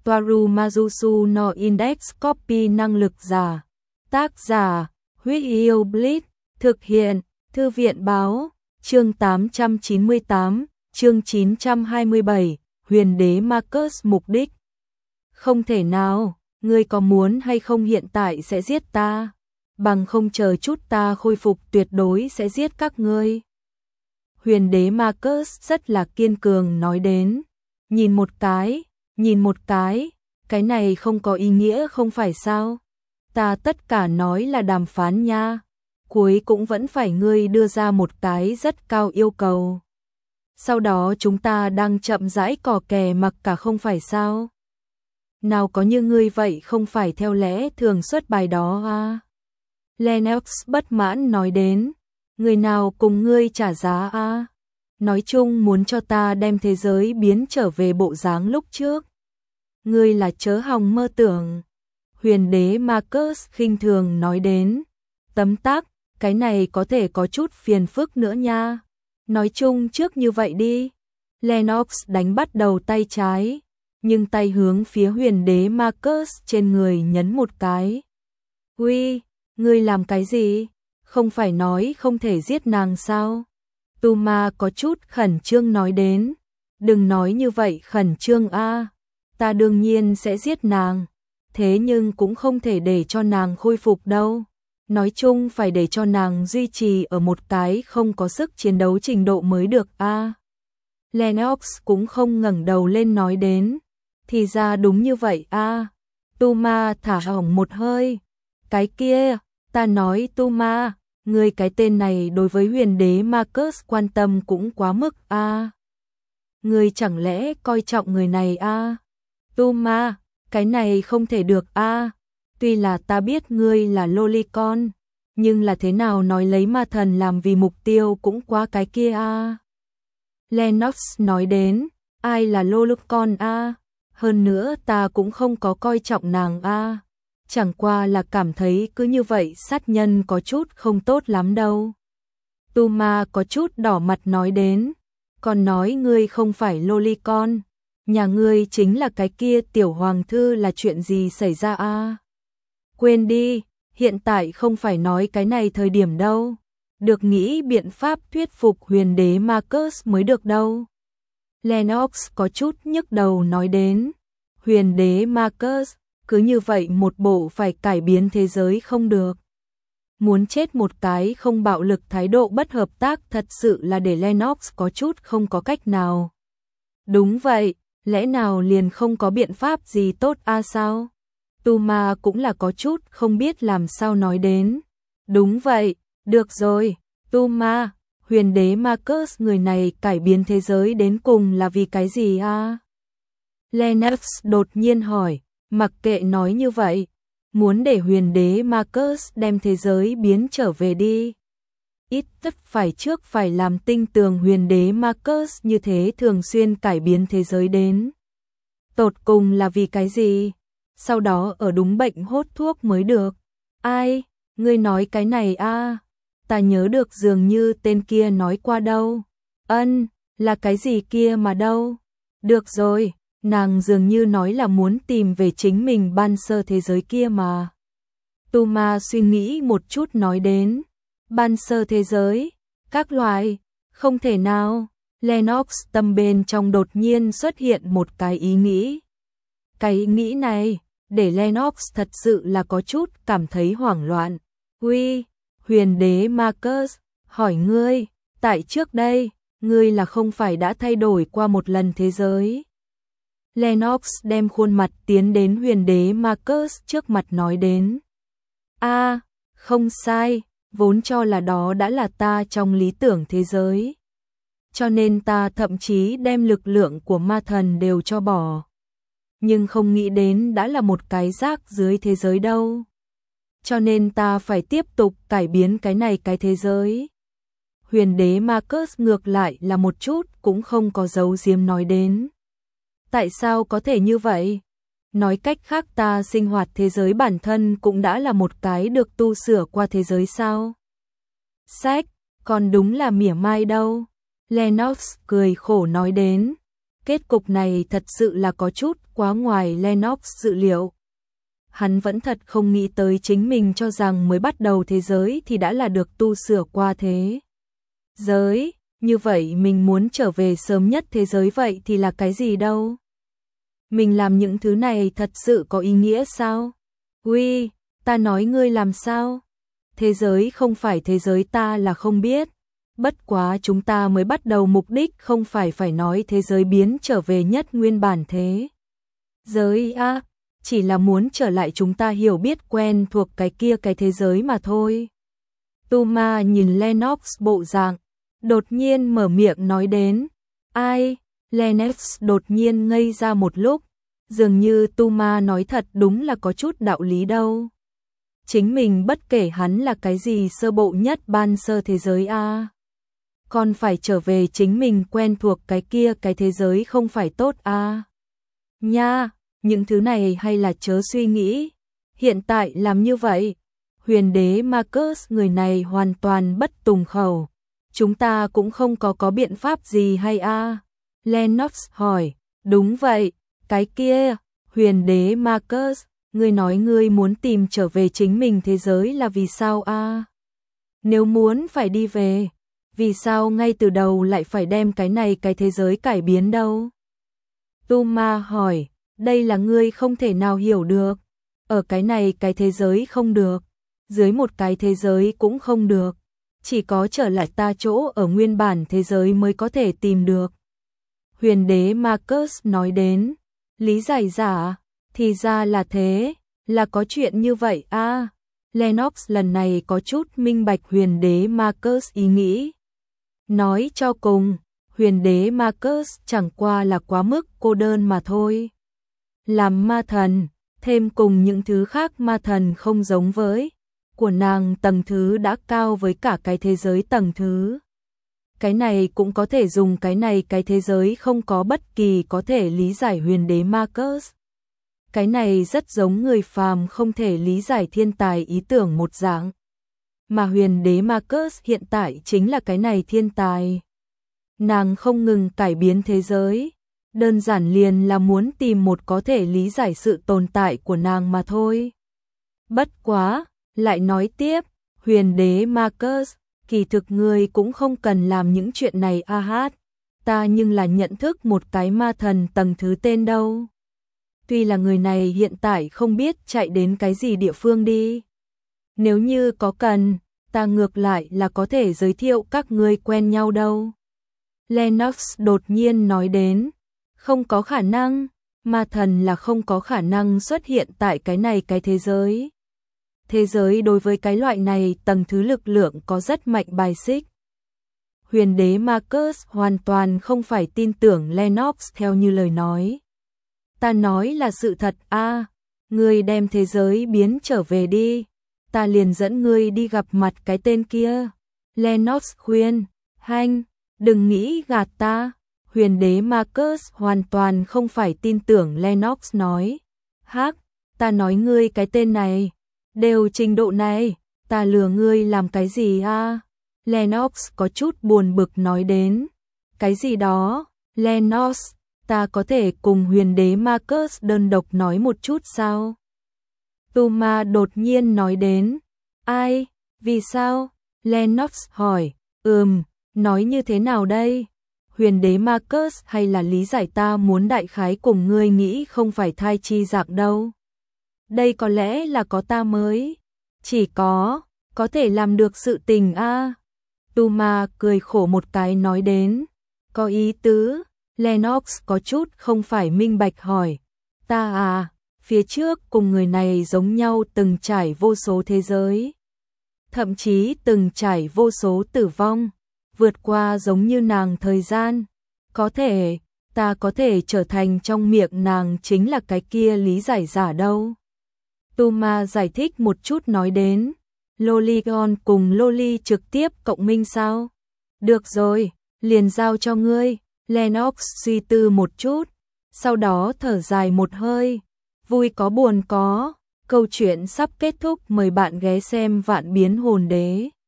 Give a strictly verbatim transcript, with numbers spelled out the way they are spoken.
Toaru Majusu no Index Copy năng lực giả. Tác giả, Huyết Yêu Blitz, thực hiện, Thư viện báo, chương tám trăm chín mươi tám, chương chín trăm hai mươi bảy, Huyền đế Marcus mục đích. Không thể nào, ngươi có muốn hay không hiện tại sẽ giết ta, bằng không chờ chút ta khôi phục tuyệt đối sẽ giết các ngươi. Huyền đế Marcus rất là kiên cường nói đến, nhìn một cái, nhìn một cái, cái này không có ý nghĩa không phải sao? Ta tất cả nói là đàm phán nha, cuối cũng vẫn phải ngươi đưa ra một cái rất cao yêu cầu. Sau đó chúng ta đang chậm rãi cò kè mặc cả không phải sao? Nào có như ngươi vậy không phải theo lẽ thường xuất bài đó à? Lennox bất mãn nói đến, người nào cùng ngươi trả giá à? Nói chung muốn cho ta đem thế giới biến trở về bộ dáng lúc trước. Ngươi là chớ hòng mơ tưởng. Huyền đế Marcus khinh thường nói đến, tấm tắc, cái này có thể có chút phiền phức nữa nha. Nói chung trước như vậy đi. Lennox đánh bắt đầu tay trái, nhưng tay hướng phía huyền đế Marcus trên người nhấn một cái. Uy, ngươi làm cái gì? Không phải nói không thể giết nàng sao? Tuma có chút khẩn trương nói đến, đừng nói như vậy khẩn trương a, ta đương nhiên sẽ giết nàng, thế nhưng cũng không thể để cho nàng khôi phục đâu. Nói chung phải để cho nàng duy trì ở một cái không có sức chiến đấu trình độ mới được a. Lennox cũng không ngẩng đầu lên nói đến, thì ra đúng như vậy a. Tuma thả hỏng một hơi, cái kia, ta nói Tuma, ngươi cái tên này đối với huyền đế Marcus quan tâm cũng quá mức a. Ngươi chẳng lẽ coi trọng người này a? Tuma, cái này không thể được a. Tuy là ta biết ngươi là lolicon, nhưng là thế nào nói lấy ma thần làm vì mục tiêu cũng quá cái kia a. Lennox nói đến, ai là lolicon a? Hơn nữa ta cũng không có coi trọng nàng a. Chẳng qua là cảm thấy cứ như vậy sát nhân có chút không tốt lắm đâu. Tuma có chút đỏ mặt nói đến, còn nói ngươi không phải lolicon, nhà ngươi chính là cái kia tiểu hoàng thư là chuyện gì xảy ra a? Quên đi, hiện tại không phải nói cái này thời điểm đâu, được nghĩ biện pháp thuyết phục huyền đế Marcus mới được đâu. Lennox có chút nhức đầu nói đến, huyền đế Marcus, cứ như vậy một bộ phải cải biến thế giới không được. Muốn chết một cái không bạo lực thái độ bất hợp tác thật sự là để Lennox có chút không có cách nào. Đúng vậy, lẽ nào liền không có biện pháp gì tốt a sao? Tuma cũng là có chút không biết làm sao nói đến. Đúng vậy, được rồi, Tuma, huyền đế Marcus người này cải biến thế giới đến cùng là vì cái gì a? Lennox đột nhiên hỏi, mặc kệ nói như vậy, muốn để huyền đế Marcus đem thế giới biến trở về đi. Ít tất phải trước phải làm tinh tường huyền đế Marcus như thế thường xuyên cải biến thế giới đến. Tột cùng là vì cái gì? Sau đó ở đúng bệnh hốt thuốc mới được. Ai? Ngươi nói cái này a? Ta nhớ được dường như tên kia nói qua đâu. Ân, là cái gì kia mà đâu? Được rồi, nàng dường như nói là muốn tìm về chính mình ban sơ thế giới kia mà. Tuma suy nghĩ một chút nói đến, ban sơ thế giới, các loài, không thể nào. Lennox tâm bên trong đột nhiên xuất hiện một cái ý nghĩ. Cái ý nghĩ này, để Lennox thật sự là có chút cảm thấy hoảng loạn. Uy, huyền đế Marcus, hỏi ngươi, tại trước đây, ngươi là không phải đã thay đổi qua một lần thế giới? Lennox đem khuôn mặt tiến đến huyền đế Marcus trước mặt nói đến. A, không sai, vốn cho là đó đã là ta trong lý tưởng thế giới. Cho nên ta thậm chí đem lực lượng của ma thần đều cho bỏ. Nhưng không nghĩ đến đã là một cái rác dưới thế giới đâu. Cho nên ta phải tiếp tục cải biến cái này cái thế giới. Huyền đế Marcus ngược lại là một chút cũng không có giấu giếm nói đến. Tại sao có thể như vậy? Nói cách khác ta sinh hoạt thế giới bản thân cũng đã là một cái được tu sửa qua thế giới sao? Sách, còn đúng là mỉa mai đâu. Lennox cười khổ nói đến. Kết cục này thật sự là có chút quá ngoài Lennox dự liệu. Hắn vẫn thật không nghĩ tới chính mình cho rằng mới bắt đầu thế giới thì đã là được tu sửa qua thế giới. Như vậy mình muốn trở về sớm nhất thế giới vậy thì là cái gì đâu? Mình làm những thứ này thật sự có ý nghĩa sao? Uy, ta nói ngươi làm sao? Thế giới không phải thế giới ta là không biết. Bất quá chúng ta mới bắt đầu, mục đích không phải phải nói thế giới biến trở về nhất nguyên bản thế giới à, chỉ là muốn trở lại chúng ta hiểu biết quen thuộc cái kia cái thế giới mà thôi. Tuma nhìn Lennox bộ dạng, đột nhiên mở miệng nói đến. Ai? Lennox đột nhiên ngây ra một lúc, dường như Tuma nói thật đúng là có chút đạo lý đâu. Chính mình bất kể hắn là cái gì sơ bộ nhất ban sơ thế giới a, à, còn phải trở về chính mình quen thuộc cái kia cái thế giới không phải tốt a. À. Nha, những thứ này hay là chớ suy nghĩ. Hiện tại làm như vậy, huyền đế Marcus người này hoàn toàn bất tùng khẩu. Chúng ta cũng không có có biện pháp gì hay a? À? Lennox hỏi. Đúng vậy, cái kia, huyền đế Marcus, ngươi nói ngươi muốn tìm trở về chính mình thế giới là vì sao a? À? Nếu muốn phải đi về, vì sao ngay từ đầu lại phải đem cái này cái thế giới cải biến đâu? Tuma hỏi, đây là ngươi không thể nào hiểu được. Ở cái này cái thế giới không được, dưới một cái thế giới cũng không được. Chỉ có trở lại ta chỗ ở nguyên bản thế giới mới có thể tìm được. Huyền đế Marcus nói đến, lý giải giả, thì ra là thế, là có chuyện như vậy a. À, Lennox lần này có chút minh bạch huyền đế Marcus ý nghĩ. Nói cho cùng, huyền đế Marcus chẳng qua là quá mức cô đơn mà thôi. Làm ma thần, thêm cùng những thứ khác ma thần không giống với của nàng tầng thứ đã cao với cả cái thế giới tầng thứ. Cái này cũng có thể dùng cái này cái thế giới không có bất kỳ có thể lý giải huyền đế Marcus. Cái này rất giống người phàm không thể lý giải thiên tài ý tưởng một dạng. Mà huyền đế Marcus hiện tại chính là cái này thiên tài. Nàng không ngừng cải biến thế giới, đơn giản liền là muốn tìm một có thể lý giải sự tồn tại của nàng mà thôi. Bất quá, lại nói tiếp, huyền đế Marcus, kỳ thực ngươi cũng không cần làm những chuyện này a hát, ta nhưng là nhận thức một cái ma thần tầng thứ tên đâu. Tuy là người này hiện tại không biết chạy đến cái gì địa phương đi. Nếu như có cần, ta ngược lại là có thể giới thiệu các ngươi quen nhau đâu. Lennox đột nhiên nói đến, không có khả năng, ma thần là không có khả năng xuất hiện tại cái này cái thế giới. Thế giới đối với cái loại này tầng thứ lực lượng có rất mạnh bài xích. Huyền đế Marcus hoàn toàn không phải tin tưởng Lennox theo như lời nói. Ta nói là sự thật a, à, ngươi đem thế giới biến trở về đi, ta liền dẫn ngươi đi gặp mặt cái tên kia. Lennox khuyên, hanh, đừng nghĩ gạt ta. Huyền đế Marcus hoàn toàn không phải tin tưởng Lennox nói. Hắc, ta nói ngươi cái tên này, đều trình độ này, ta lừa ngươi làm cái gì a? À? Lennox có chút buồn bực nói đến. Cái gì đó? Lennox, ta có thể cùng huyền đế Marcus đơn độc nói một chút sao? Tuma đột nhiên nói đến. Ai? Vì sao? Lennox hỏi. Ừm, nói như thế nào đây? Huyền đế Marcus hay là lý giải ta muốn đại khái cùng ngươi nghĩ không phải thai chi dạng đâu. Đây có lẽ là có ta mới. Chỉ có, có thể làm được sự tình a. À. Tuma cười khổ một cái nói đến. Có ý tứ. Lennox có chút không phải minh bạch hỏi. Ta à, phía trước cùng người này giống nhau từng trải vô số thế giới. Thậm chí từng trải vô số tử vong. Vượt qua giống như nàng thời gian. Có thể, ta có thể trở thành trong miệng nàng chính là cái kia lý giải giả đâu. Tuma giải thích một chút nói đến. Loligon cùng Loli trực tiếp cộng minh sao? Được rồi, liền giao cho ngươi. Lennox suy tư một chút, sau đó thở dài một hơi. Vui có buồn có, câu chuyện sắp kết thúc, mời bạn ghé xem Vạn Biến Hồn Đế.